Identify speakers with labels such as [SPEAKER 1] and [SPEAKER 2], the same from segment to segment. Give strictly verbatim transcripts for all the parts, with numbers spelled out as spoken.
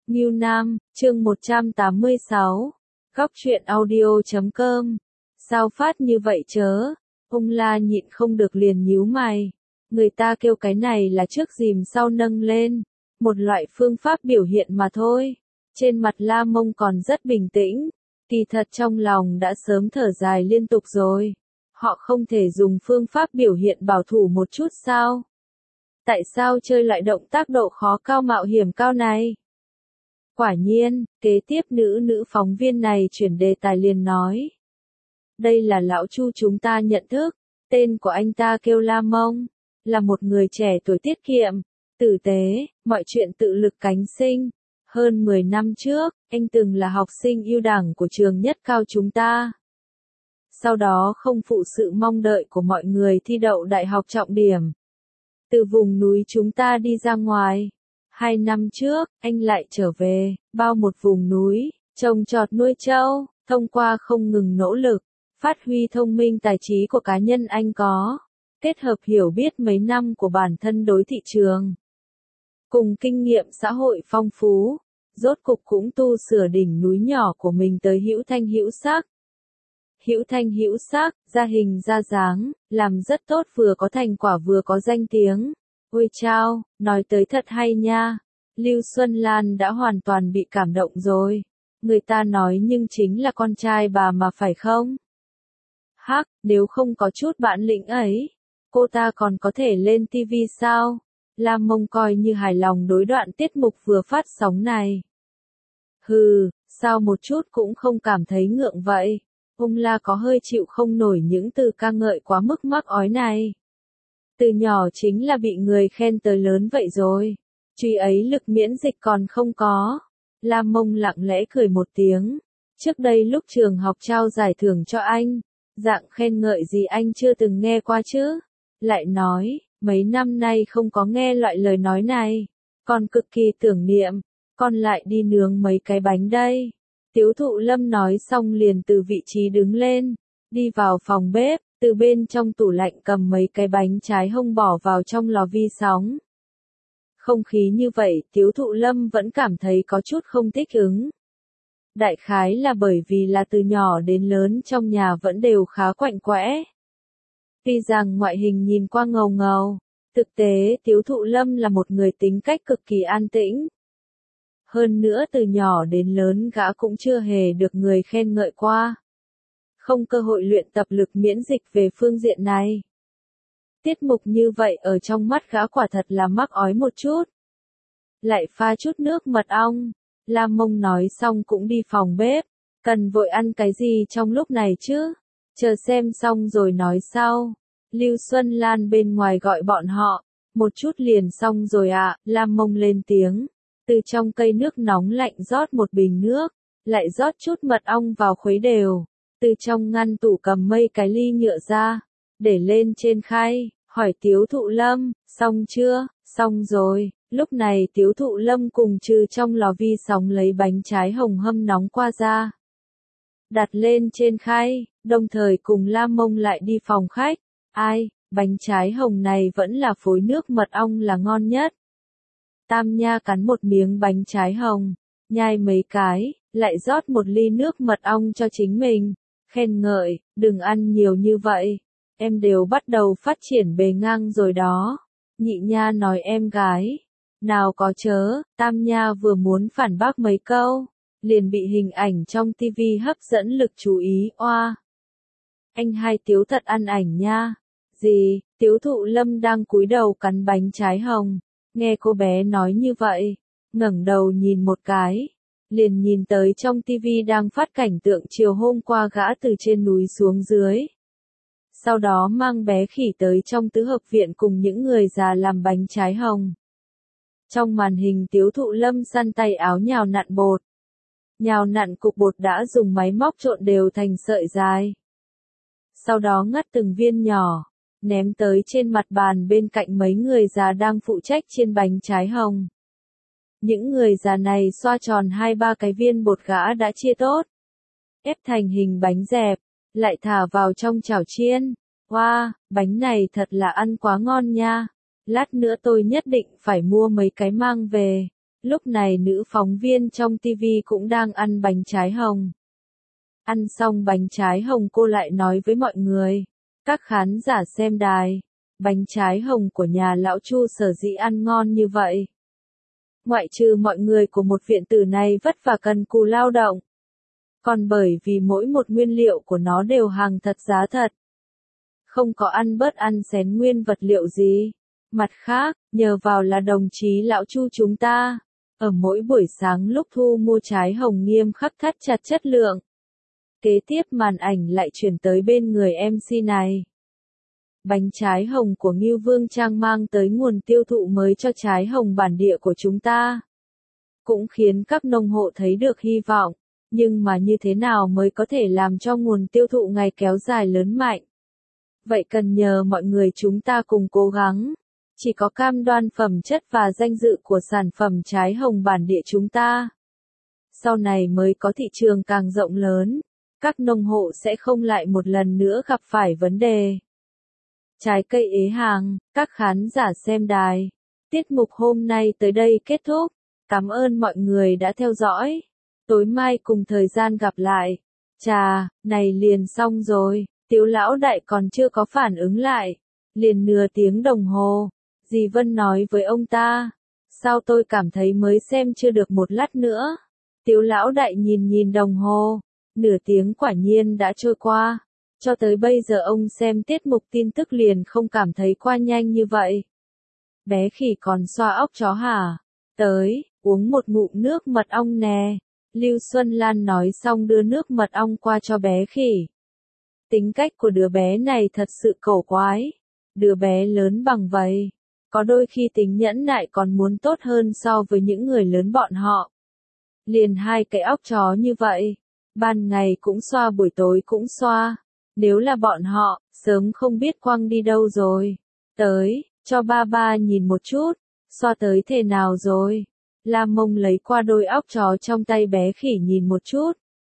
[SPEAKER 1] Ngưu Nam, chương một trăm tám mươi sáu. Góc truyện audio chấm com. Sao phát như vậy chớ? Ông La nhịn không được liền nhíu mày. Người ta kêu cái này là trước dìm sau nâng lên. Một loại phương pháp biểu hiện mà thôi. Trên mặt La Mông còn rất bình tĩnh. Kỳ thật trong lòng đã sớm thở dài liên tục rồi. Họ không thể dùng phương pháp biểu hiện bảo thủ một chút sao? Tại sao chơi loại động tác độ khó cao mạo hiểm cao này? Quả nhiên, kế tiếp nữ nữ phóng viên này chuyển đề tài liền nói. Đây là lão Chu chúng ta nhận thức, tên của anh ta kêu La Mông, là một người trẻ tuổi tiết kiệm, tử tế, mọi chuyện tự lực cánh sinh. Hơn mười năm trước, anh từng là học sinh ưu đẳng của trường nhất cao chúng ta. Sau đó không phụ sự mong đợi của mọi người thi đậu đại học trọng điểm. Từ vùng núi chúng ta đi ra ngoài. Hai năm trước, anh lại trở về, bao một vùng núi, trồng trọt nuôi trâu, thông qua không ngừng nỗ lực, phát huy thông minh tài trí của cá nhân anh có, kết hợp hiểu biết mấy năm của bản thân đối thị trường, cùng kinh nghiệm xã hội phong phú, rốt cục cũng tu sửa đỉnh núi nhỏ của mình tới hữu thanh hữu sắc. Hữu thanh hữu sắc, ra hình ra dáng, làm rất tốt, vừa có thành quả vừa có danh tiếng. Ôi chao, nói tới thật hay nha. Lưu Xuân Lan đã hoàn toàn bị cảm động rồi. Người ta nói nhưng chính là con trai bà mà phải không? Hắc, nếu không có chút bản lĩnh ấy, cô ta còn có thể lên ti vi sao? La Mông coi như hài lòng đối đoạn tiết mục vừa phát sóng này. Hừ, sao một chút cũng không cảm thấy ngượng vậy? Ông La có hơi chịu không nổi những từ ca ngợi quá mức mắc ói này. Từ nhỏ chính là bị người khen tới lớn vậy rồi. Truy ấy lực miễn dịch còn không có. La Mông lặng lẽ cười một tiếng. Trước đây lúc trường học trao giải thưởng cho anh, dạng khen ngợi gì anh chưa từng nghe qua chứ? Lại nói, mấy năm nay không có nghe loại lời nói này. Con cực kỳ tưởng niệm, con lại đi nướng mấy cái bánh đây. Tiếu Thụ Lâm nói xong liền từ vị trí đứng lên, đi vào phòng bếp, từ bên trong tủ lạnh cầm mấy cái bánh trái hông bỏ vào trong lò vi sóng. Không khí như vậy, Tiếu Thụ Lâm vẫn cảm thấy có chút không thích ứng. Đại khái là bởi vì là từ nhỏ đến lớn trong nhà vẫn đều khá quạnh quẽ. Tuy rằng ngoại hình nhìn qua ngầu ngầu, thực tế Tiếu Thụ Lâm là một người tính cách cực kỳ an tĩnh. Hơn nữa từ nhỏ đến lớn gã cũng chưa hề được người khen ngợi qua. Không cơ hội luyện tập lực miễn dịch về phương diện này. Tiết mục như vậy ở trong mắt gã quả thật là mắc ói một chút. Lại pha chút nước mật ong. La Mông nói xong cũng đi phòng bếp. Cần vội ăn cái gì trong lúc này chứ? Chờ xem xong rồi nói sau. Lưu Xuân Lan bên ngoài gọi bọn họ. Một chút liền xong rồi ạ. À. La Mông lên tiếng. Từ trong cây nước nóng lạnh rót một bình nước. Lại rót chút mật ong vào khuấy đều. Từ trong ngăn tủ cầm mây cái ly nhựa ra. Để lên trên khay. Hỏi Tiếu Thụ Lâm, xong chưa? Xong rồi. Lúc này Tiếu Thụ Lâm cùng Trừ trong lò vi sóng lấy bánh trái hồng hâm nóng qua ra. Đặt lên trên khay, đồng thời cùng La Mông lại đi phòng khách. Ai, bánh trái hồng này vẫn là phối nước mật ong là ngon nhất. Tam Nha cắn một miếng bánh trái hồng, nhai mấy cái, lại rót một ly nước mật ong cho chính mình. Khen ngợi, đừng ăn nhiều như vậy. Em đều bắt đầu phát triển bề ngang rồi đó. Nhị Nha nói em gái. Nào có chớ, Tam Nha vừa muốn phản bác mấy câu. Liền bị hình ảnh trong ti vi hấp dẫn lực chú ý, oa. Anh hai Tiếu thật ăn ảnh nha. Gì, Tiếu Thụ Lâm đang cúi đầu cắn bánh trái hồng. Nghe cô bé nói như vậy, ngẩng đầu nhìn một cái. Liền nhìn tới trong ti vi đang phát cảnh tượng chiều hôm qua gã từ trên núi xuống dưới. Sau đó mang bé khỉ tới trong tứ hợp viện cùng những người già làm bánh trái hồng. Trong màn hình Tiếu Thụ Lâm săn tay áo nhào nặn bột. Nhào nặn cục bột đã dùng máy móc trộn đều thành sợi dài. Sau đó ngắt từng viên nhỏ, ném tới trên mặt bàn bên cạnh mấy người già đang phụ trách chiên bánh trái hồng. Những người già này xoa tròn hai ba cái viên bột gã đã chia tốt. Ép thành hình bánh dẹp, lại thả vào trong chảo chiên. Wow, bánh này thật là ăn quá ngon nha. Lát nữa tôi nhất định phải mua mấy cái mang về. Lúc này nữ phóng viên trong ti vi cũng đang ăn bánh trái hồng. Ăn xong bánh trái hồng cô lại nói với mọi người, các khán giả xem đài, bánh trái hồng của nhà lão Chu sở dĩ ăn ngon như vậy. Ngoại trừ mọi người của một viện tử này vất vả cần cù lao động. Còn bởi vì mỗi một nguyên liệu của nó đều hàng thật giá thật. Không có ăn bớt ăn xén nguyên vật liệu gì. Mặt khác, nhờ vào là đồng chí lão Chu chúng ta, ở mỗi buổi sáng lúc thu mua trái hồng nghiêm khắc thắt chặt chất lượng. Kế tiếp màn ảnh lại chuyển tới bên người em xê này. Bánh trái hồng của Ngưu Vương Trang mang tới nguồn tiêu thụ mới cho trái hồng bản địa của chúng ta. Cũng khiến các nông hộ thấy được hy vọng, nhưng mà như thế nào mới có thể làm cho nguồn tiêu thụ ngày kéo dài lớn mạnh? Vậy cần nhờ mọi người chúng ta cùng cố gắng. Chỉ có cam đoan phẩm chất và danh dự của sản phẩm trái hồng bản địa chúng ta. Sau này mới có thị trường càng rộng lớn, các nông hộ sẽ không lại một lần nữa gặp phải vấn đề trái cây ế hàng. Các khán giả xem đài, tiết mục hôm nay tới đây kết thúc. Cảm ơn mọi người đã theo dõi. Tối mai cùng thời gian gặp lại. Chà, này liền xong rồi, Tiếu lão đại còn chưa có phản ứng lại. Liền nửa tiếng đồng hồ. Dì Vân nói với ông ta, sao tôi cảm thấy mới xem chưa được một lát nữa. Tiếu lão đại nhìn nhìn đồng hồ, nửa tiếng quả nhiên đã trôi qua. Cho tới bây giờ ông xem tiết mục tin tức liền không cảm thấy qua nhanh như vậy. Bé khỉ còn xoa óc chó hả? Tới, uống một ngụm nước mật ong nè. Lưu Xuân Lan nói xong đưa nước mật ong qua cho bé khỉ. Tính cách của đứa bé này thật sự cổ quái. Đứa bé lớn bằng vậy. Có đôi khi tính nhẫn nại còn muốn tốt hơn so với những người lớn bọn họ. Liền hai cái óc chó như vậy. Ban ngày cũng xoa buổi tối cũng xoa. Nếu là bọn họ, sớm không biết quăng đi đâu rồi. Tới, cho ba ba nhìn một chút. Xoa tới thế nào rồi? Lam Mông lấy qua đôi óc chó trong tay bé khỉ nhìn một chút.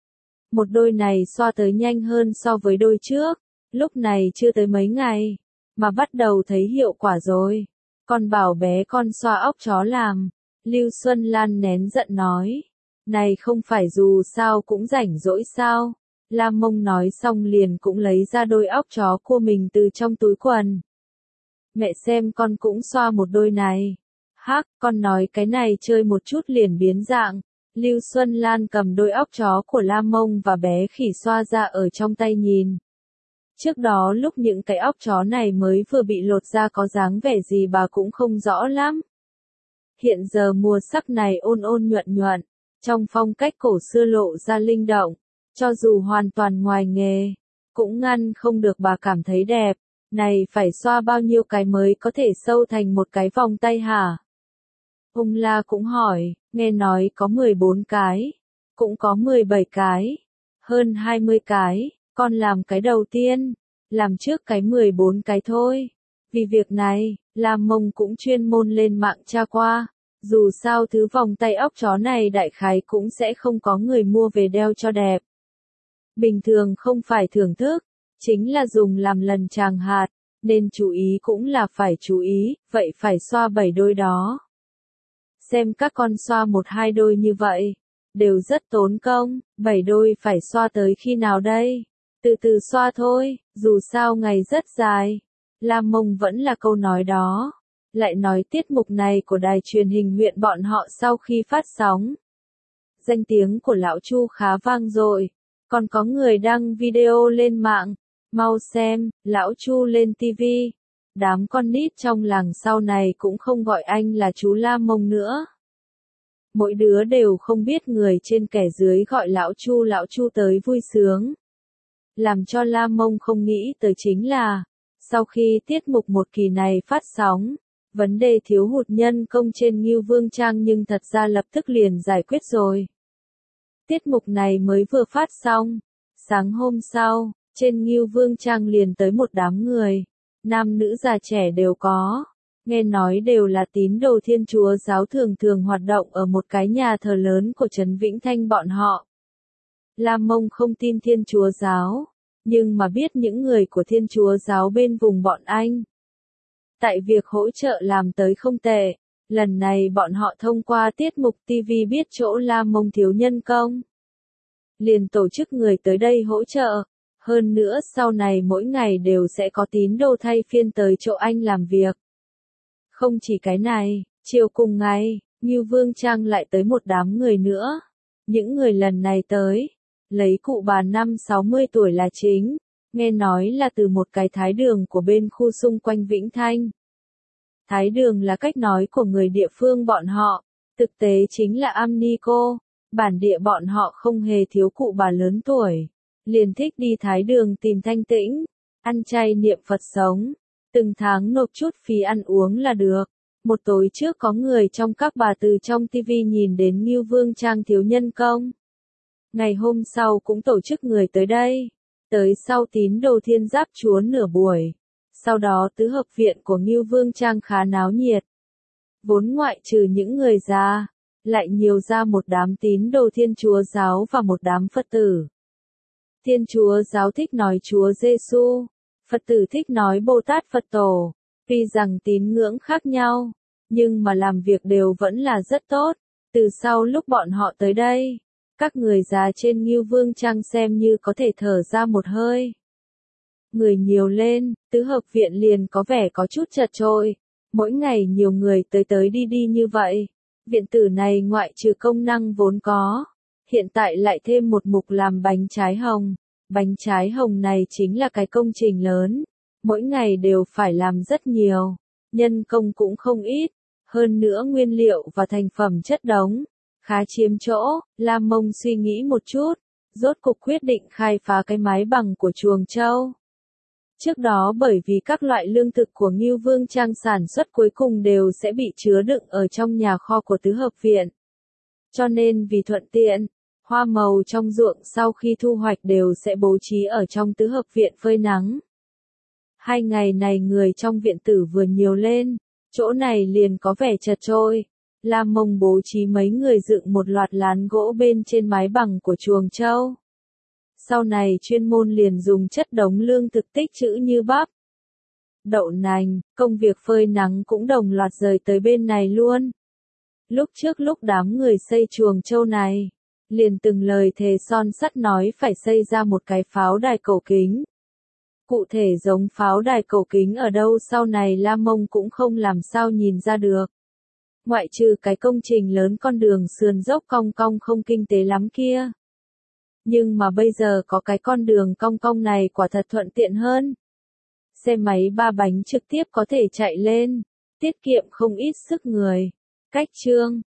[SPEAKER 1] Một đôi này xoa tới nhanh hơn so với đôi trước. Lúc này chưa tới mấy ngày, mà bắt đầu thấy hiệu quả rồi. Con bảo bé con xoa óc chó làm. Lưu Xuân Lan nén giận nói. Này không phải dù sao cũng rảnh rỗi sao. Lam Mông nói xong liền cũng lấy ra đôi óc chó của mình từ trong túi quần. Mẹ xem con cũng xoa một đôi này. Hắc, con nói cái này chơi một chút liền biến dạng. Lưu Xuân Lan cầm đôi óc chó của Lam Mông và bé khỉ xoa ra ở trong tay nhìn. Trước đó lúc những cái óc chó này mới vừa bị lột ra có dáng vẻ gì bà cũng không rõ lắm. Hiện giờ mùa sắc này ôn ôn nhuận nhuận, trong phong cách cổ xưa lộ ra linh động, cho dù hoàn toàn ngoài nghề, cũng ngăn không được bà cảm thấy đẹp. Này phải xoa bao nhiêu cái mới có thể sâu thành một cái vòng tay hả? Ung La cũng hỏi, nghe nói có mười bốn cái, cũng có mười bảy cái, hơn hai mươi cái, con làm cái đầu tiên, làm trước cái mười bốn cái thôi. Vì việc này, Lam Mông cũng chuyên môn lên mạng tra qua, dù sao thứ vòng tay óc chó này đại khái cũng sẽ không có người mua về đeo cho đẹp. Bình thường không phải thưởng thức, chính là dùng làm lần tràng hạt, nên chú ý cũng là phải chú ý, vậy phải xoa bảy đôi đó. Xem các con xoa một hai đôi như vậy, đều rất tốn công, bảy đôi phải xoa tới khi nào đây? Từ từ xoa thôi, dù sao ngày rất dài. Lam Mông vẫn là câu nói đó. Lại nói tiết mục này của đài truyền hình huyện bọn họ sau khi phát sóng. Danh tiếng của lão Chu khá vang dội, còn có người đăng video lên mạng. Mau xem, lão Chu lên ti vi. Đám con nít trong làng sau này cũng không gọi anh là chú Lam Mông nữa. Mỗi đứa đều không biết người trên kẻ dưới gọi lão Chu lão Chu tới vui sướng. Làm cho Lam Mông không nghĩ tới chính là, sau khi tiết mục một kỳ này phát sóng, vấn đề thiếu hụt nhân công trên Ngưu Vương Trang nhưng thật ra lập tức liền giải quyết rồi. Tiết mục này mới vừa phát xong, sáng hôm sau, trên Ngưu Vương Trang liền tới một đám người, nam nữ già trẻ đều có, nghe nói đều là tín đồ Thiên Chúa giáo thường thường hoạt động ở một cái nhà thờ lớn của trấn Vĩnh Thanh bọn họ. Lam Mông không tin Thiên Chúa giáo, nhưng mà biết những người của Thiên Chúa giáo bên vùng bọn anh. Tại việc hỗ trợ làm tới không tệ, Lần này bọn họ thông qua tiết mục ti vi biết chỗ La Mông thiếu nhân công. Liền tổ chức người tới đây hỗ trợ. Hơn nữa sau này mỗi ngày đều sẽ có tín đồ thay phiên tới chỗ anh làm việc. Không chỉ cái này, chiều cùng ngày, Ngưu Vương Trang lại tới một đám người nữa. Những người lần này tới, lấy cụ bà năm sáu mươi tuổi là chính, nghe nói là từ một cái thái đường của bên khu xung quanh Vĩnh Thanh. Thái đường là cách nói của người địa phương bọn họ, thực tế chính là Amnico, bản địa bọn họ không hề thiếu cụ bà lớn tuổi, liền thích đi thái đường tìm thanh tĩnh, ăn chay niệm Phật sống, từng tháng nộp chút phí ăn uống là được. Một tối trước có người trong các bà từ trong ti vi nhìn đến Ngưu Vương Trang thiếu nhân công. Ngày hôm sau cũng tổ chức người tới đây, tới sau tín đồ Thiên Giáp Chúa nửa buổi. Sau đó tứ hợp viện của Ngưu Vương Trang khá náo nhiệt. Vốn ngoại trừ những người già, lại nhiều ra một đám tín đồ Thiên Chúa giáo và một đám Phật tử. Thiên Chúa giáo thích nói Chúa Giêsu, Phật tử thích nói Bồ Tát Phật Tổ. Tuy rằng tín ngưỡng khác nhau, nhưng mà làm việc đều vẫn là rất tốt. Từ sau lúc bọn họ tới đây, các người già trên Ngưu Vương Trang xem như có thể thở ra một hơi. Người nhiều lên, tứ hợp viện liền có vẻ có chút chật chội. Mỗi ngày nhiều người tới tới đi đi như vậy. Viện tử này ngoại trừ công năng vốn có, hiện tại lại thêm một mục làm bánh trái hồng. Bánh trái hồng này chính là cái công trình lớn. Mỗi ngày đều phải làm rất nhiều, nhân công cũng không ít, hơn nữa nguyên liệu và thành phẩm chất đống, khá chiếm chỗ. La Mông suy nghĩ một chút, rốt cục quyết định khai phá cái mái bằng của Chuồng Châu. Trước đó bởi vì các loại lương thực của Ngưu Vương Trang sản xuất cuối cùng đều sẽ bị chứa đựng ở trong nhà kho của tứ hợp viện. Cho nên vì thuận tiện, hoa màu trong ruộng sau khi thu hoạch đều sẽ bố trí ở trong tứ hợp viện phơi nắng. Hai ngày này người trong viện tử vừa nhiều lên, chỗ này liền có vẻ chật chội. La Mông bố trí mấy người dựng một loạt lán gỗ bên trên mái bằng của Chuồng Châu. Sau này chuyên môn liền dùng chất đống lương thực tích trữ như bắp, đậu nành, công việc phơi nắng cũng đồng loạt rời tới bên này luôn. Lúc trước lúc đám người xây Chuồng Châu này, liền từng lời thề son sắt nói phải xây ra một cái pháo đài cổ kính. Cụ thể giống pháo đài cổ kính ở đâu sau này La Mông cũng không làm sao nhìn ra được. Ngoại trừ cái công trình lớn con đường sườn dốc cong cong không kinh tế lắm kia. Nhưng mà bây giờ có cái con đường cong cong này quả thật thuận tiện hơn. Xe máy ba bánh trực tiếp có thể chạy lên, tiết kiệm không ít sức người. Cách chương